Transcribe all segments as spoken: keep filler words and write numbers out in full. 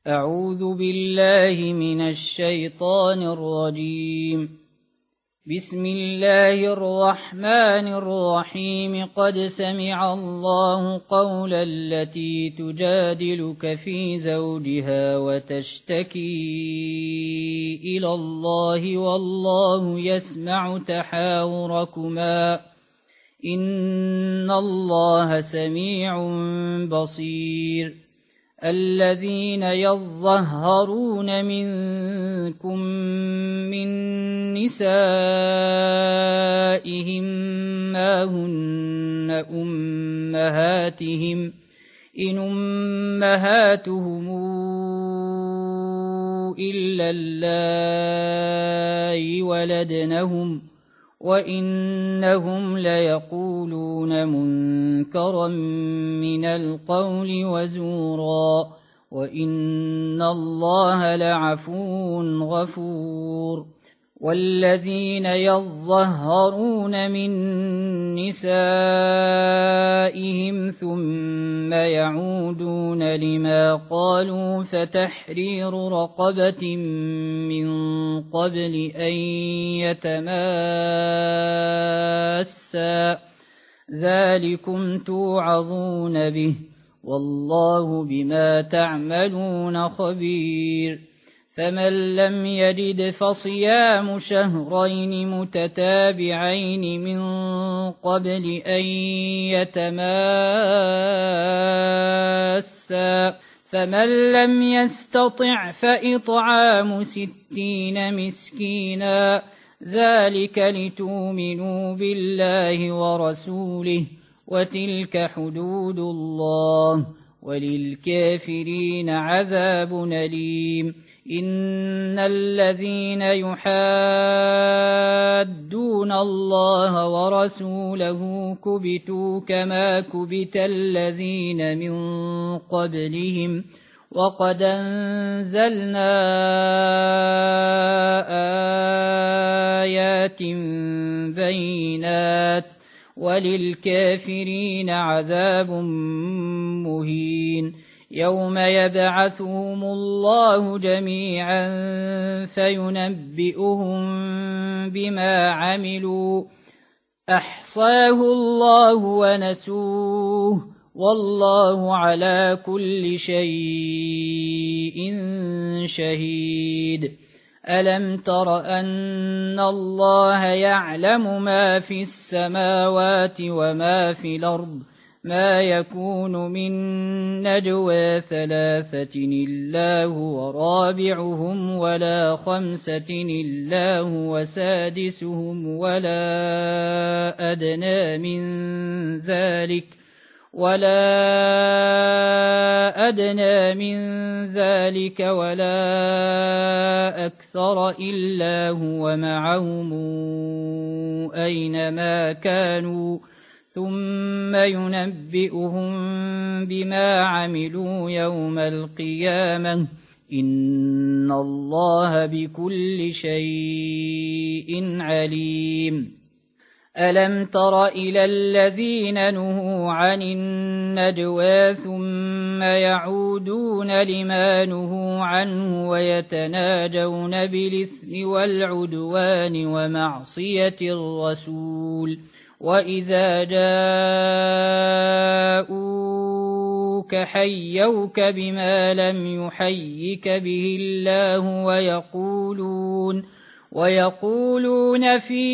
أعوذ بالله من الشيطان الرجيم. بسم الله الرحمن الرحيم. قد سمع الله قول التي تجادلك في زوجها وتشتكي إلى الله والله يسمع تحاوركما إن الله سميع بصير. الذين يظهرون منكم من نسائهم ما هن أمهاتهم إن أمهاتهم إلا اللائي ولدنهم وإنهم ليقولون منكرا من القول وزورا وإن الله لعفو غفور. والذين يظهرون من نسائهم ثم يعودون لما قالوا فتحرير رقبة من قبل أن يتماسا ذلكم توعظون به والله بما تعملون خبير. فمن لم يجد فصيام شهرين متتابعين من قبل أن يتماسا فمن لم يستطع فإطعام ستين مسكينا ذلك لتؤمنوا بالله ورسوله وتلك حدود الله وللكافرين عذاب أليم. إن الذين يحادون الله ورسوله كبتوا كما كبت الذين من قبلهم وقد أنزلنا آيات بينات وللكافرين عذاب مهين. يوم يبعثهم الله جميعا فينبئهم بما عملوا أحصاه الله ونسوه والله على كل شيء شهيد. ألم تر أن الله يعلم ما في السماوات وما في الأرض ما يكون من نجوى ثلاثة إلا هو رابعهم ولا خمسة إلا هو سادسهم ولا أدنى من ذلك ولا أدنى من ذلك ولا أكثر إلا هو معهم أينما كانوا ثم ينبئهم بما عملوا يوم القيامة إن الله بكل شيء عليم. ألم تر إلى الذين نهوا عن النجوى ثم يعودون لما نهوا عنه ويتناجون بالإثم والعدوان ومعصية الرسول وإذا جاءوك حيوك بما لم يحيك به الله ويقولون ويقولون في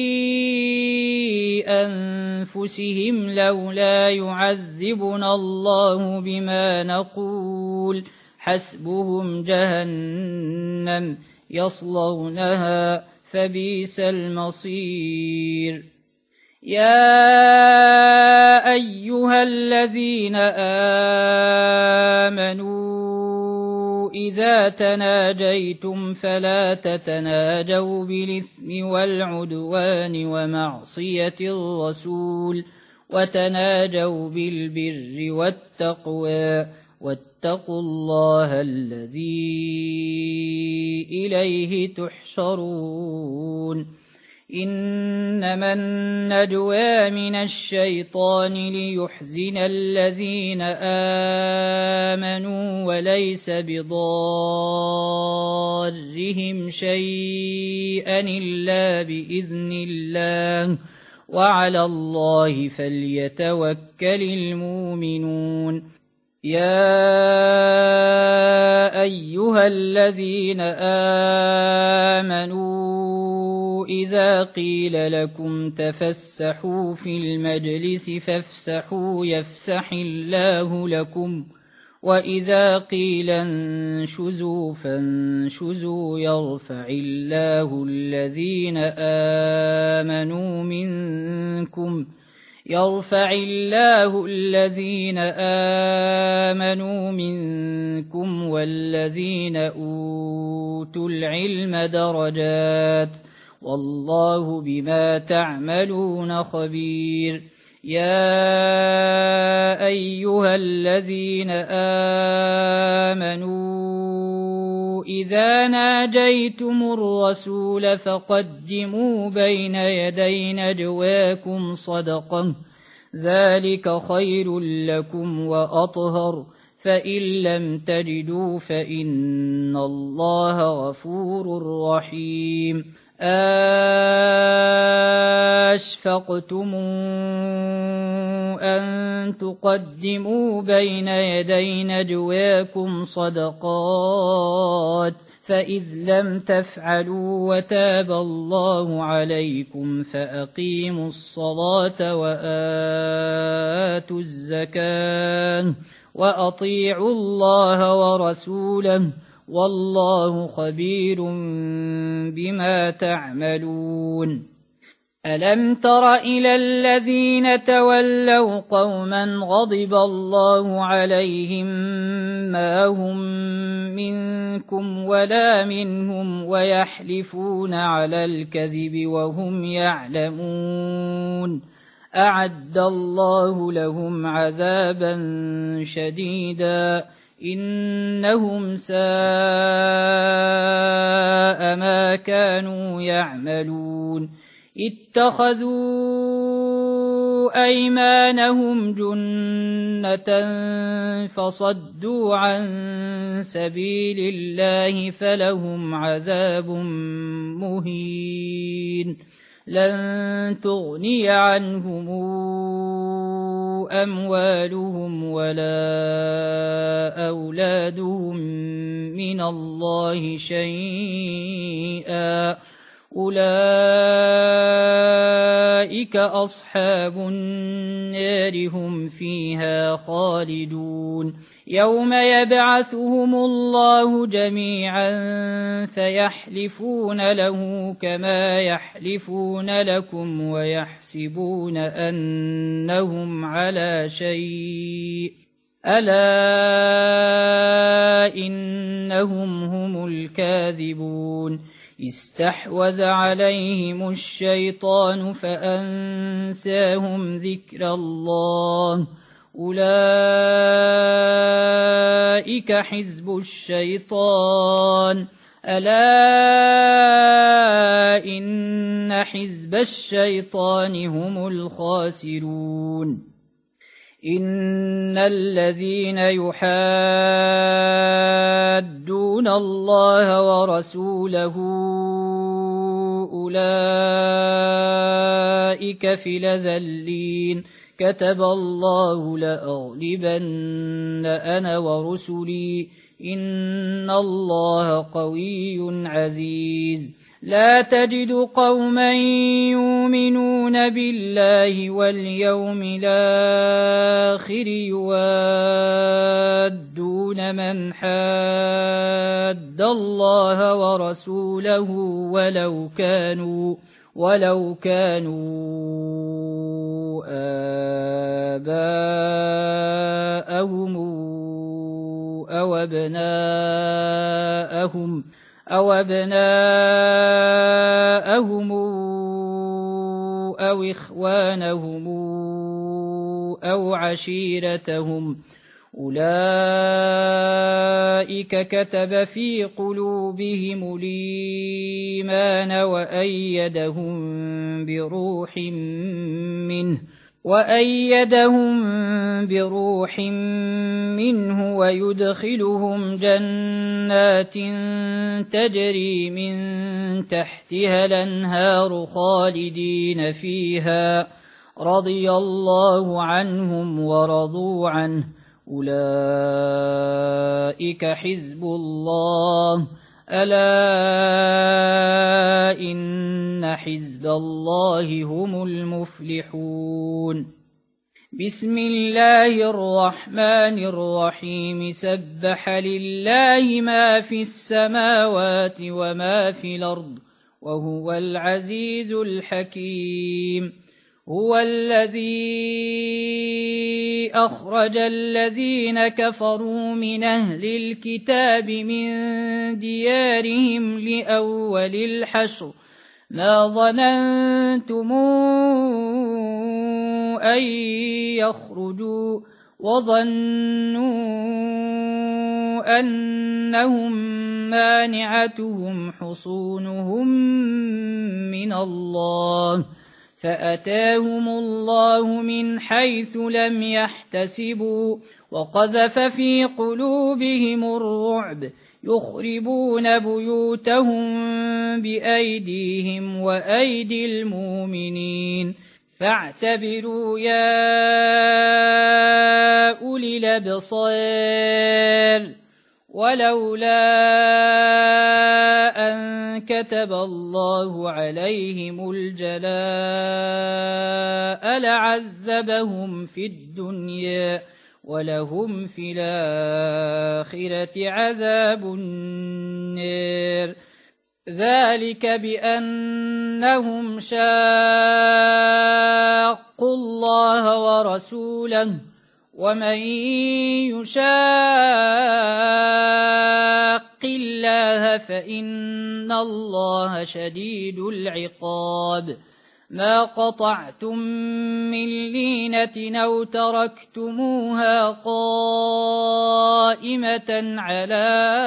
أنفسهم لولا يعذبنا الله بما نقول حسبهم جهنم يصلونها فبئس المصير. يا أيها الذين آمنوا إذا تناجيتم فلا تتناجوا بالإثم والعدوان ومعصية الرسول وتناجوا بالبر والتقوى واتقوا الله الذي إليه تحشرون. إنما النجوى من الشيطان ليحزن الذين آمنوا وليس بضارهم شيئا إلا بإذن الله وعلى الله فليتوكل المؤمنون. يا أيها الذين آمنوا إذا قيل لكم تفسحوا في المجلس فافسحوا يفسح الله لكم وإذا قيل انشزوا فانشزوا يرفع الله الذين آمنوا منكم يرفع الله الذين آمنوا منكم والذين أوتوا العلم درجات والله بما تعملون خبير. يا أيها الذين آمنوا إذا ناجيتم الرسول فقدموا بين يدي نجواكم صدقة ذلك خير لكم وأطهر فإن لم تجدوا فإن الله غفور رحيم. أشفقتم أن تقدموا بين يدي نجواكم صدقات فإذ لم تفعلوا وتاب الله عليكم فأقيموا الصلاة وآتوا الزكاة وأطيعوا الله ورسوله والله خبير بما تعملون. ألم تر إلى الذين تولوا قوما غضب الله عليهم ما هم منكم ولا منهم ويحلفون على الكذب وهم يعلمون أعد الله لهم عذابا شديدا إنهم ساء ما كانوا يعملون. اتخذوا أيمانهم جنة فصدوا عن سبيل الله فلهم عذاب مهين. لن تغني عنهم أموالهم ولا أولادهم من الله شيئا أولئك أصحاب النار هم فيها خالدون. يوم يبعثهم الله جميعا فيحلفون له كما يحلفون لكم ويحسبون أنهم على شيء ألا إنهم هم الكاذبون. استحوذ عليهم الشيطان فأنساهم ذكر الله أولئك حزب الشيطان ألا إن حزب الشيطان هم الخاسرون. إن الذين يحادون الله ورسوله أولئك في الأذلين كتب الله لأغلبن أنا ورسلي إن الله قوي عزيز. لا تجد قوما يؤمنون بالله واليوم الآخر يوادون من حاد الله ورسوله ولو كانوا ولو كانوا آباءهم أو أبناءهم أو أبناءهم أو إخوانهم أو عشيرتهم أولئك كتب في قلوبهم الإيمان وأيدهم بروح منه وأيدهم بروح منه ويدخلهم جنات تجري من تحتها الأنهار خالدين فيها رضي الله عنهم ورضوا عنه أولئك حزب الله ألا إن حزب الله هم المفلحون بسم الله الرحمن الرحيم سبح لله ما في السماوات وما في الأرض وهو العزيز الحكيم هو الذي أخرج الذين كفروا من أهل الكتاب من ديارهم لأول الحشر ما ظننتم أن يخرجوا وظنوا أنهم مانعتهم حصونهم من الله فأتاهم الله من حيث لم يحتسبوا وقذف في قلوبهم الرعب يخربون بيوتهم بأيديهم وأيدي المؤمنين فاعتبروا يا أولي الأبصار ولولا أن كتب الله عليهم الجلاء لعذبهم في الدنيا ولهم في الآخرة عذاب النار ذلك بأنهم شاقوا الله ورسوله ومن يشاق الله فإن الله شديد العقاب ما قطعتم من لينة أو تركتموها قائمة على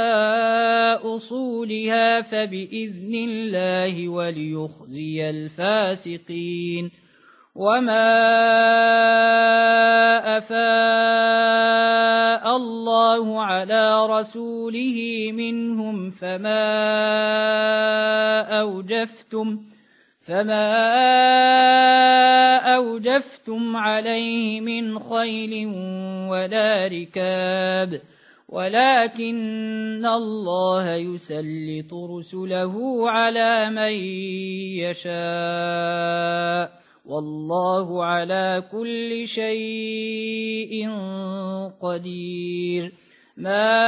أصولها فبإذن الله وليخزي الفاسقين وما أفاء الله على رسوله منهم فما أوجفتم فما أوجفتم عليه من خيل ولا ركاب ولكن الله يسلط رسله على من يشاء والله على كل شيء قدير ما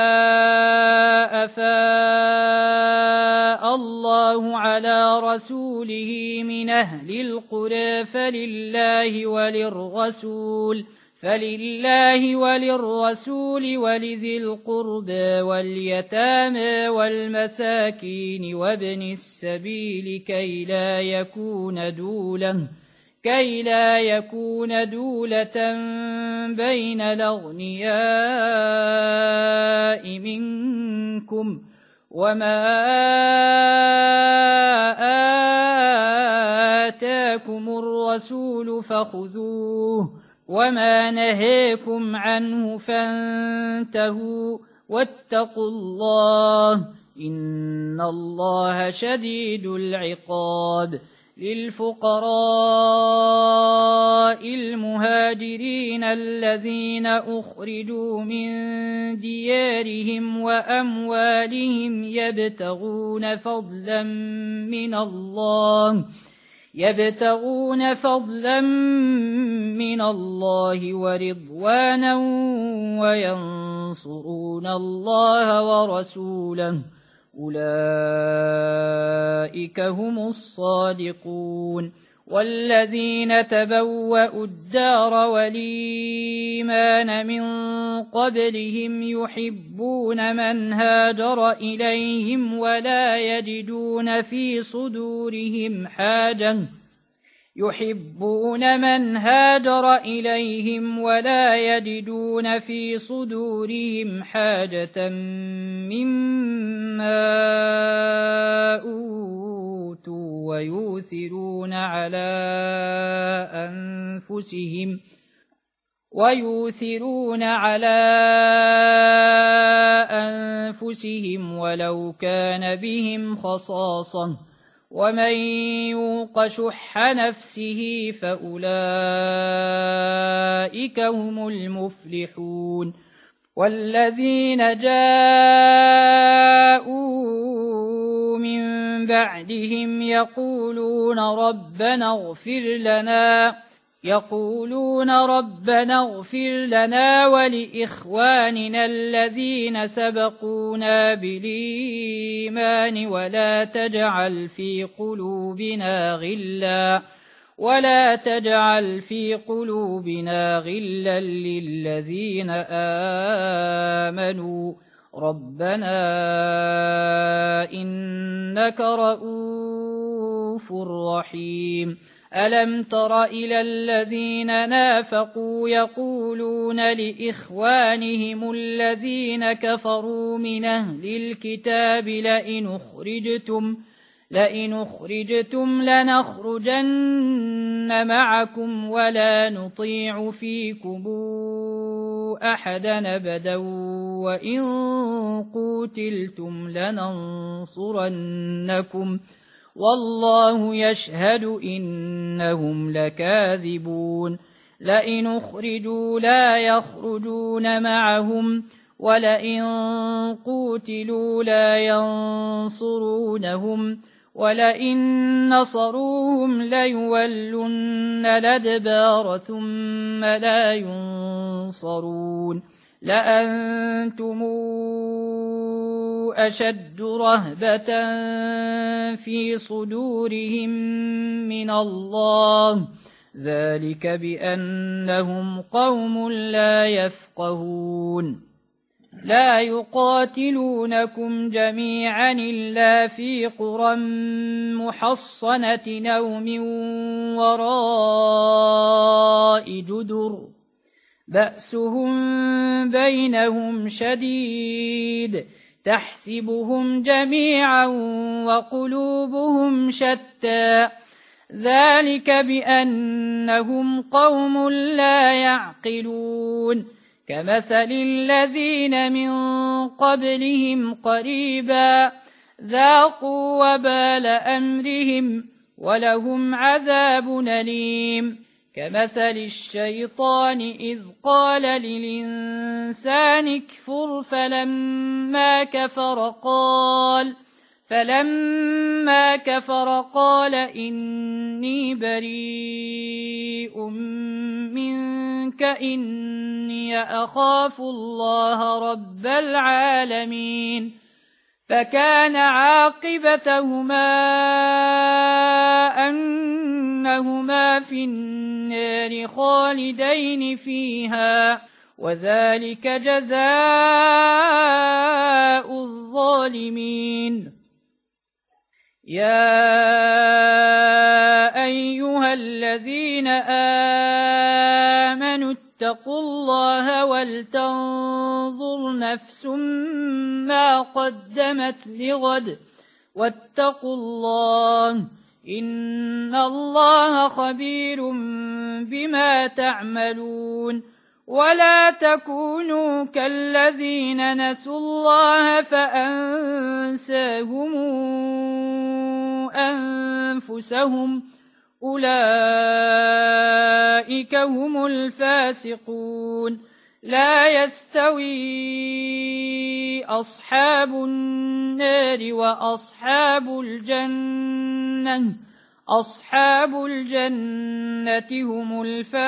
أفاء الله على رسوله من أهل القرى فلله وللرسول فلله وللرسول ولذي القربى واليتامى والمساكين وابن السبيل كي لا يكون دولة كي لا يكون دولة بين الأغنياء منكم وما آتاكم الرسول فخذوه وما نهيكم عنه فانتهوا واتقوا الله إن الله شديد العقاب للفقراء المهاجرين الذين أخرجوا من ديارهم وأموالهم يبتغون فضلا من الله يبتغون فضلا من الله ورضوانا وينصرون الله ورسوله أولئك هم الصادقون والذين تبوأوا الدار والإيمان من قبلهم يحبون من هاجر إليهم ولا يجدون في صدورهم حاجة يحبون من هاجر إليهم ولا يجدون في صدورهم حاجة مما أوتوا ويؤثرون على أنفسهم ويؤثرون على أنفسهم ولو كان بهم خصاصة ومن يوق شح نفسه فأولئك هم المفلحون والذين جاءوا من بعدهم يقولون ربنا اغفر لنا يقولون ربنا اغفر لنا ولإخواننا الذين سبقونا بالإيمان ولا تجعل في قلوبنا غلا ولا تجعل في قلوبنا غلا للذين آمنوا ربنا إنك رؤوف رحيم ألم تر إلى الذين نافقوا يقولون لإخوانهم الذين كفروا من أهل الكتاب لئن أخرجتم لئن أخرجتم لنخرجن معكم ولا نطيع فيكم أحدا أبدا وإن قوتلتم لننصرنكم والله يشهد إنهم لكاذبون لئن أخرجوا لا يخرجون معهم ولئن قوتلوا لا ينصرونهم ولئن نصروهم ليولن الأدبار ثم لا ينصرون لأنتم أشد رهبة في صدورهم من الله ذلك بأنهم قوم لا يفقهون لا يقاتلونكم جميعا إلا في قرى محصنة أو من وراء جدر بأسهم بينهم شديد تحسبهم جميعا وقلوبهم شتى ذلك بأنهم قوم لا يعقلون كمثل الذين من قبلهم قريبا ذاقوا وبال أمرهم ولهم عذاب أليم كمثل الشيطان إذ قال للإنسان اكفر فلما كفر قال فلما كفر قال إني بريء منك إني أخاف الله رب العالمين فكان عاقبتهما أنهما في النار خالدين فيها وذلك جزاء الظالمين يا أيها الذين آمنوا اتقوا الله ولتنظر نفس ما قدمت لغد واتقوا الله إن الله خبير بما تعملون ولا تكونوا كالذين نسوا الله فأنساهم أنفسهم أولئك هم الفاسقون لا يستوي أصحاب النار وأصحاب الجنة أصحاب الجنة هم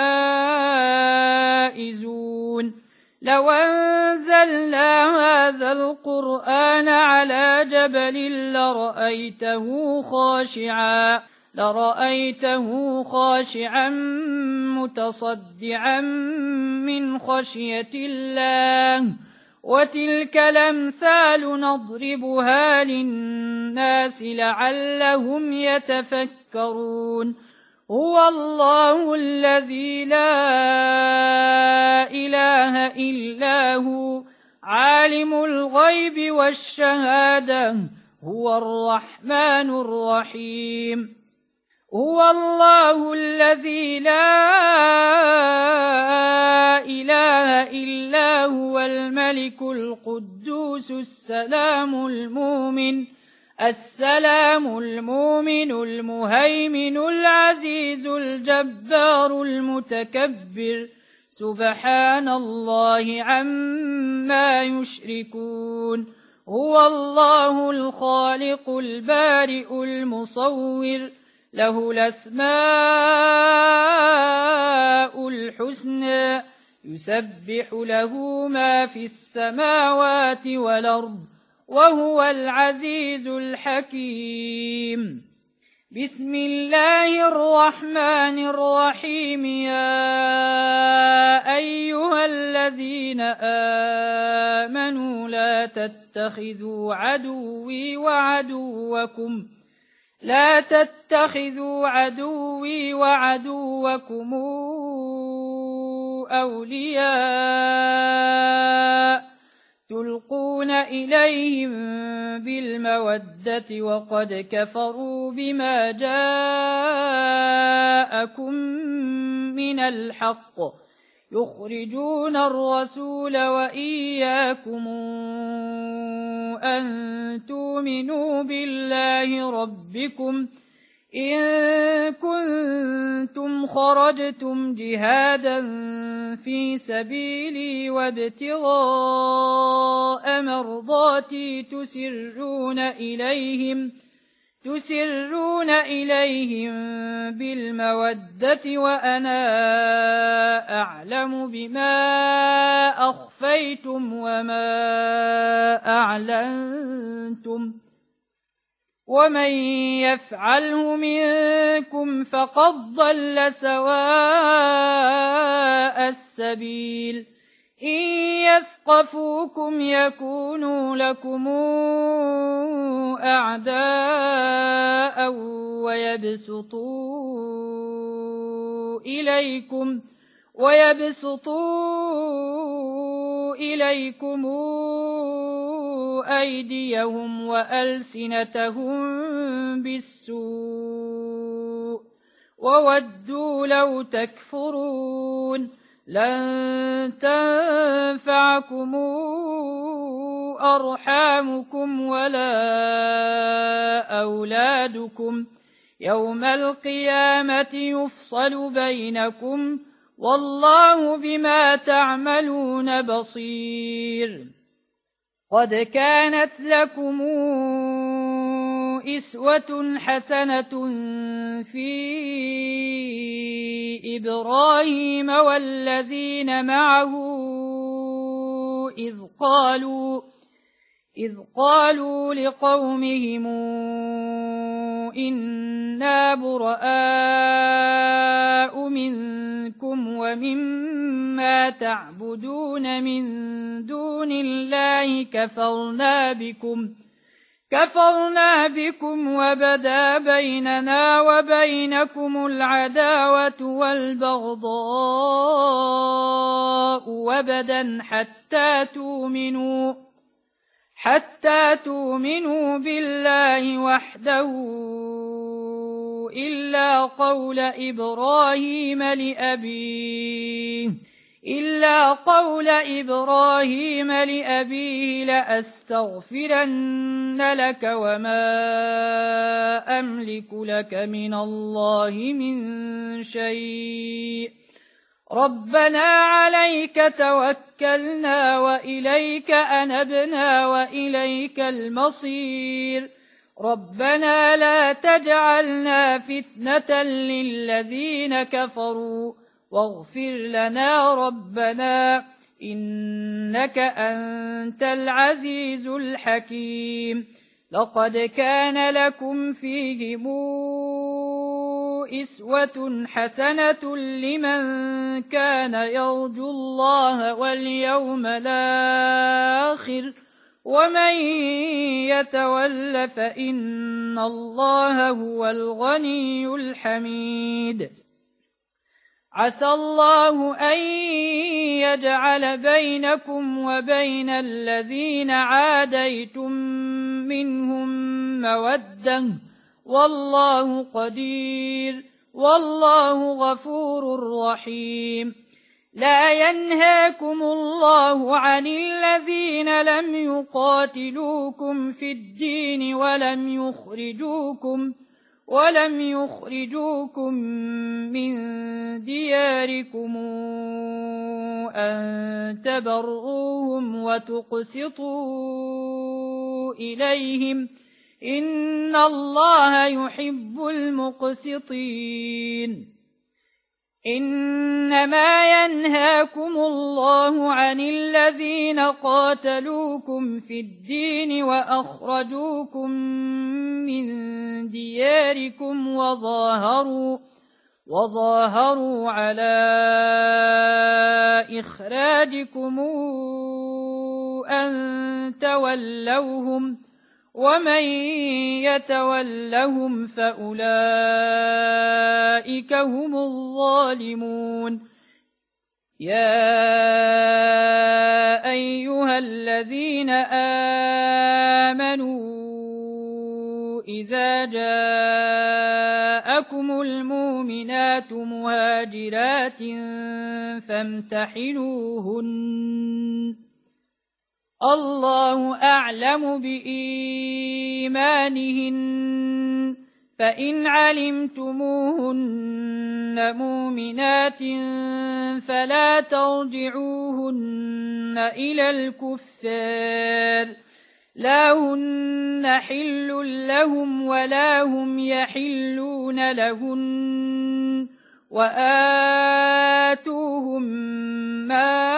الفائزون لو أنزلنا هذا القرآن على جبل لرأيته خاشعا لرأيته خاشعا متصدعا من خشية الله وتلك الأمثال نضربها للناس لعلهم يتفكرون هو الله الذي لا إله إلا هو عالم الغيب والشهادة هو الرحمن الرحيم هو الله الذي لا إله إلا هو الملك القدوس السلام المؤمن السلام المؤمن المهيمن العزيز الجبار المتكبر سبحان الله عما يشركون. هو الله الخالق البارئ المصور له الأسماء الحسنى يسبح له ما في السماوات والأرض وهو العزيز الحكيم. بسم الله الرحمن الرحيم. يا أيها الذين آمنوا لا تتخذوا عدوي وعدوكم لا تتخذوا عدوي وعدوكم أولياء تلقون إليهم بالمودة وقد كفروا بما جاءكم من الحق يخرجون الرسول وإياكم أن تؤمنوا بالله ربكم إن كنتم خرجتم جهادا في سبيلي وابتغاء مرضاتي تسرون إليهم تسرون إليهم بالمودة وأنا أعلم بما أخفيتم وما أعلنتم ومن يفعله منكم فقد ضل سواء السبيل. إن يثقفوكم يكونوا لكم أعداء ويبسطوا إليكم ويبسطوا إليكم أيديهم وألسنتهم بالسوء وودوا لو تكفرون. لن تنفعكم أرحامكم ولا أولادكم يوم القيامة يفصل بينكم والله بما تعملون بصير. قد كانت لكم إسوة حسنة في إبراهيم والذين معه إذ قالوا إذ قالوا لقومهم إنا براء منكم ومما تعبدون من دون الله كفرنا بكم كفرنا بكم وبدا بيننا وبينكم العداوة والبغضاء وبدا حتى تؤمنوا حتى تؤمنوا بالله وحده إلا قول إبراهيم لأبيه إلا قول إبراهيم لأبيه لأستغفرن لك وما أملك لك من الله من شيء ربنا عليك توكلنا وإليك أنبنا وإليك المصير ربنا لا تجعلنا فتنة للذين كفروا واغفر لنا ربنا إنك أنت العزيز الحكيم. لقد كان لكم فيهم إسوة حسنة لمن كان يرجو الله واليوم الآخر ومن يتول فإن الله هو الغني الحميد. عسى الله أن يجعل بينكم وبين الذين عاديتم منهم مودة والله قدير والله غفور رحيم. لا ينهاكم الله عن الذين لم يقاتلوكم في الدين ولم يخرجوكم ولم يخرجوكم من دياركم أن تبروهم وتقسطوا إليهم إن الله يحب المقسطين. إنما ينهاكم الله عن الذين قاتلوكم في الدين وأخرجوكم من دياركم وظاهروا, وظاهروا على إخراجكم أن تولوهم ومن يتولهم فأولئك هم الظالمون. يا أيها الذين آمنوا إذا جاءكم المؤمنات مهاجرات فامتحنوهن الله أعلم بإيمانهن فإن علمتموهن مؤمنات فلا ترجعوهن إلى الكفار لا هن حل لهم ولا هم يحلون لهن وآتوهم ما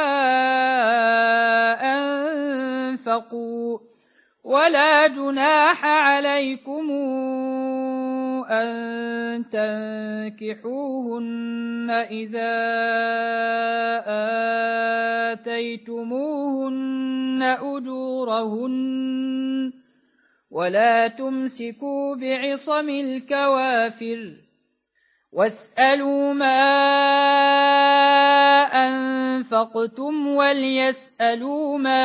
أنفقوا ولا جناح عليكم أن تنكحوهن إذا آتيتموهن أجورهن ولا تمسكوا بعصم الكوافر واسألوا ما أنفقتم وليسألوا ما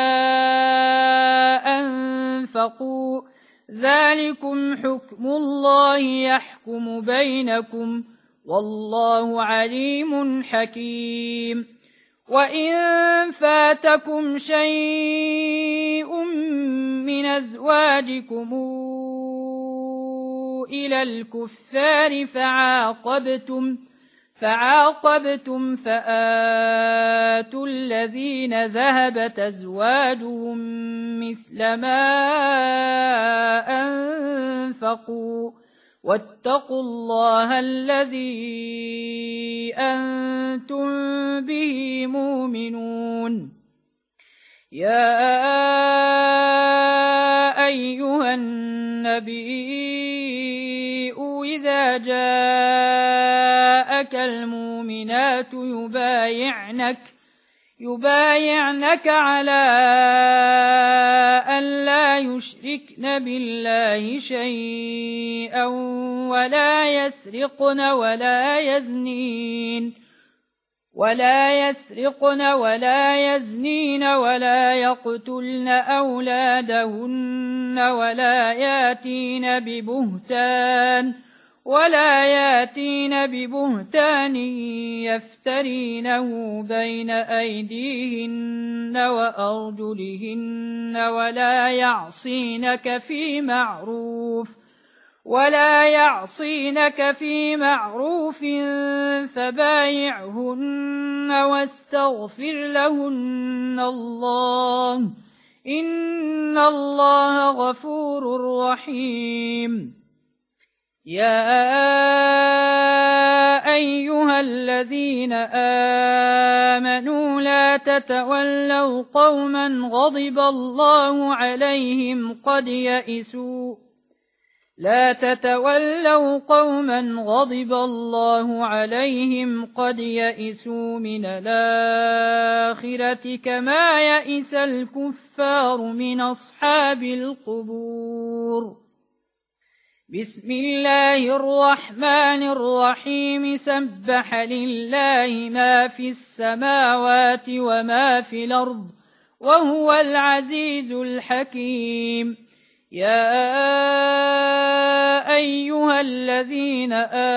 أنفقوا ذلكم حكم الله يحكم بينكم والله عليم حكيم. وإن فاتكم شيء من أزواجكم إلى الكفار فعاقبتم فعاقبتم فآتوا الذين ذهبت أزواجهم مثل ما أنفقوا واتقوا الله الذي أنتم به مؤمنون. يا أيها النبي إذا جاءك المؤمنات يبايعنك يبايعنك على أن لا يشركن بالله شيئا ولا يسرقن ولا يزنين ولا يسرقن ولا يزنين ولا يقتلن أولادهن ولا ياتين ببهتان ولا ياتين ببهتان يفترينه بين أيديهن وأرجلهن ولا يعصينك في معروف ولا يعصينك في معروف فبايعهن واستغفر لهن الله إن الله غفور رحيم. يا أيها الذين آمنوا لا تتولوا قوما غضب الله عليهم قد يئسوا لا تتولوا قوما غضب الله عليهم قد يئسوا من الآخرة كما يئس الكفار من أصحاب القبور. بسم الله الرحمن الرحيم سبح لله ما في السماوات وما في الأرض وهو العزيز الحكيم. يا أيها الذين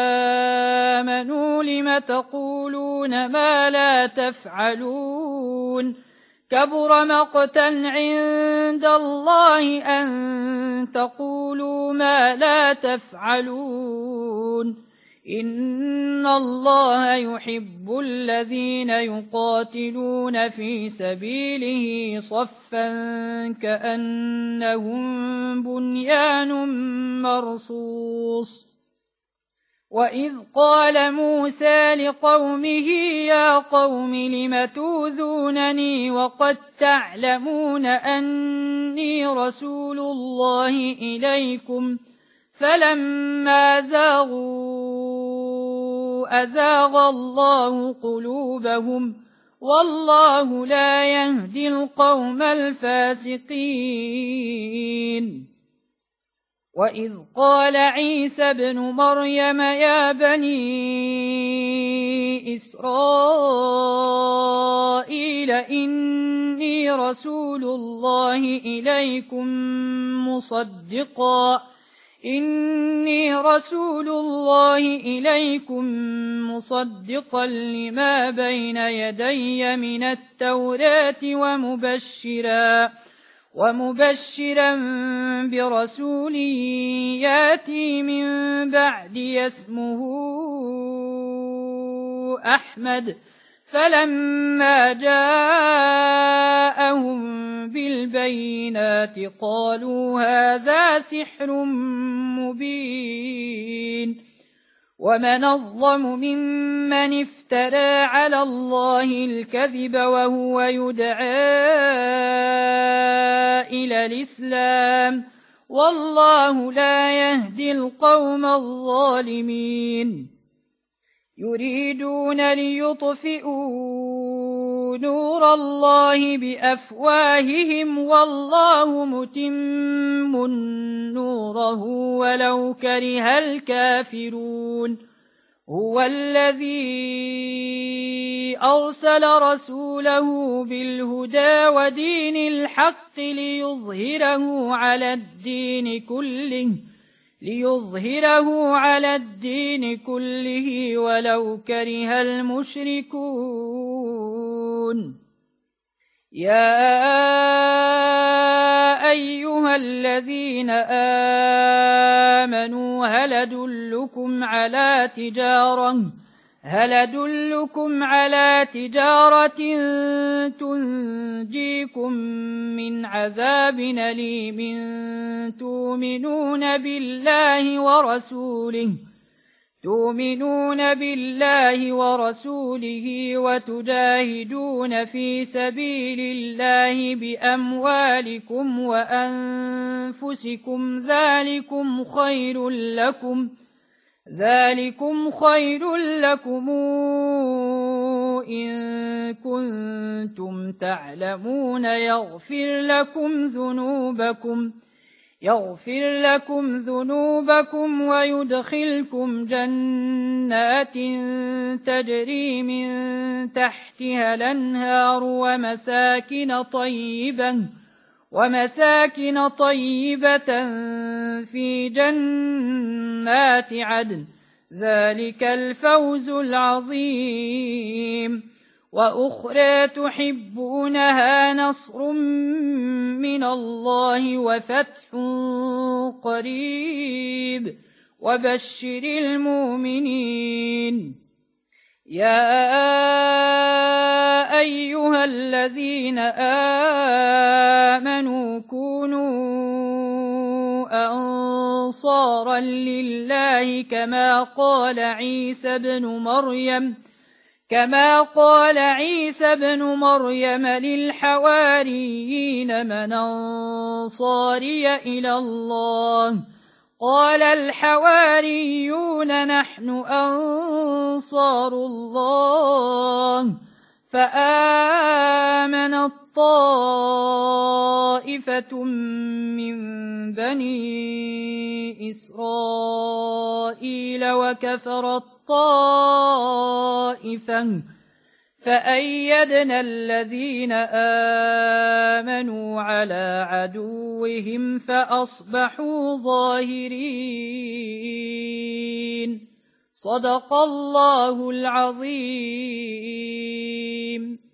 آمنوا لم تقولون ما لا تفعلون كبر مقتا عند الله أن تقولوا ما لا تفعلون إن الله يحب الذين يقاتلون في سبيله صفا كأنهم بنيان مرصوص وإذ قال موسى لقومه يا قوم لم توذونني وقد تعلمون أني رسول الله إليكم فلما زاغوا أزاغ الله قلوبهم والله لا يهدي القوم الفاسقين وإذ قال عيسى ابن مريم يا بني إسرائيل إني رسول الله إليكم مصدقا إني رسول الله إليكم مصدقا لما بين يدي من التوراة ومبشرا ومبشرا برسول ياتي من بعدي اسمه أحمد فلما جاءهم بالبينات قالوا هذا سحر مبين ومن أظلم ممن افترى على الله الكذب وهو يدعى إلى الإسلام والله لا يهدي القوم الظالمين يريدون ليطفئوا نور الله بأفواههم والله متم نوره ولو كره الكافرون هو الذي أرسل رسوله بالهدى ودين الحق ليظهره على الدين كله ليظهره على الدين كله ولو كره المشركون يا أيها الذين آمنوا هل أدلكم على تجارة هل أدلكم على تجارة تنجيكم من عذاب أليم تؤمنون بالله ورسوله تؤمنون بالله ورسوله وتجاهدون في سبيل الله بأموالكم وأنفسكم ذلكم خير لكم ذلكم خير لكم إن كنتم تعلمون يغفر لكم ذنوبكم يغفر لكم ذنوبكم ويدخلكم جنات تجري من تحتها الأنهار ومساكن طيبة ومساكن طيبة في جنات عدن ذلك الفوز العظيم وأخرى تحبونها نصر من الله وفتح قريب وبشر المؤمنين يا أيها الذين آمنوا كونوا أنصارا لله كما قال عيسى ابن مريم كما قال عيسى ابن مريم للحواريين من أنصاري إلى الله قال الحواريون نحن أنصار الله فآمنت طائفة من بني إسرائيل وكفرت طائفة فأيدنا الذين آمنوا على عدوهم فأصبحوا ظاهرين. صدق الله العظيم.